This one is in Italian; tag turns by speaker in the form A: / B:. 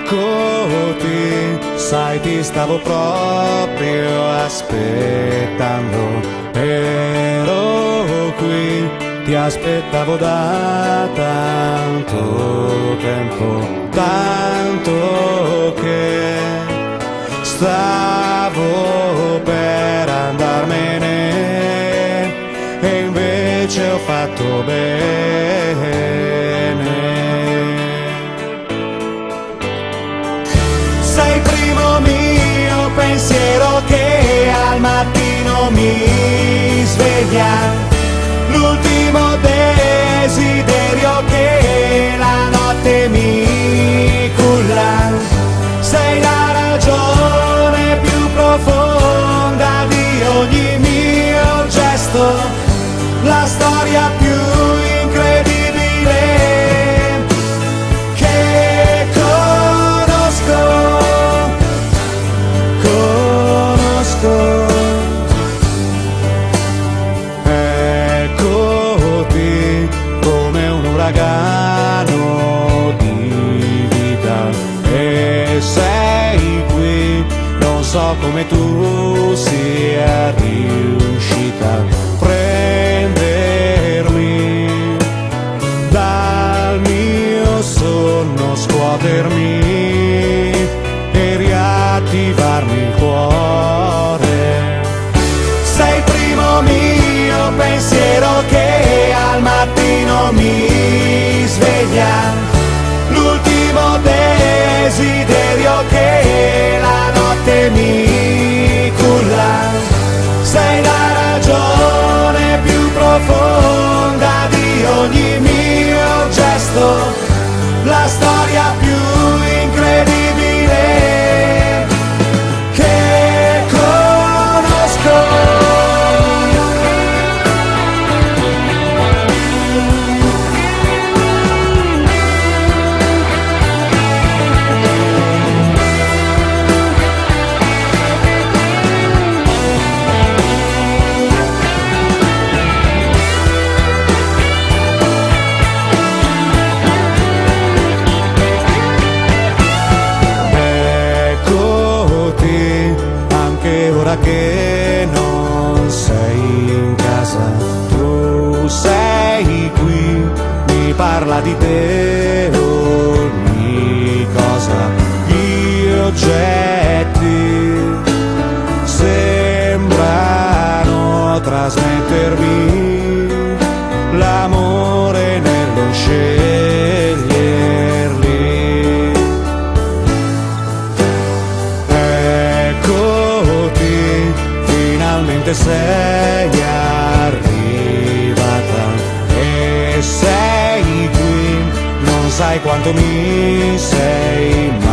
A: Eccoti, sai, ti stavo proprio aspettando. Ero qui, ti aspettavo da tanto tempo, tanto che stavo per andarmene e invece ho fatto bene. Sei il primo mio pensiero che al mattino mi sveglia, l'ultimo desiderio che la notte mi culla. Sei la ragione più profonda di ogni mio gesto, la storia più incredibile che conosco. Eccoti come un uragano di vita e sei qui, non so come tu sia riuscita a prendermi dal mio sonno, scuotermi e riattivarmi il cuore. Sei il primo mio pensiero che al mattino mi sveglia, l'ultimo desiderio che la notte mi culla. Sei la ragione più profonda di ogni mio gesto, la storia più incredibile che conosco. Ora che non sei in casa, tu sei qui, mi parla di te ogni cosa. Gli oggetti sembrano trasmettermi l'amore nello sceglierli. Finalmente sei arrivata e sei qui, non sai quanto mi sei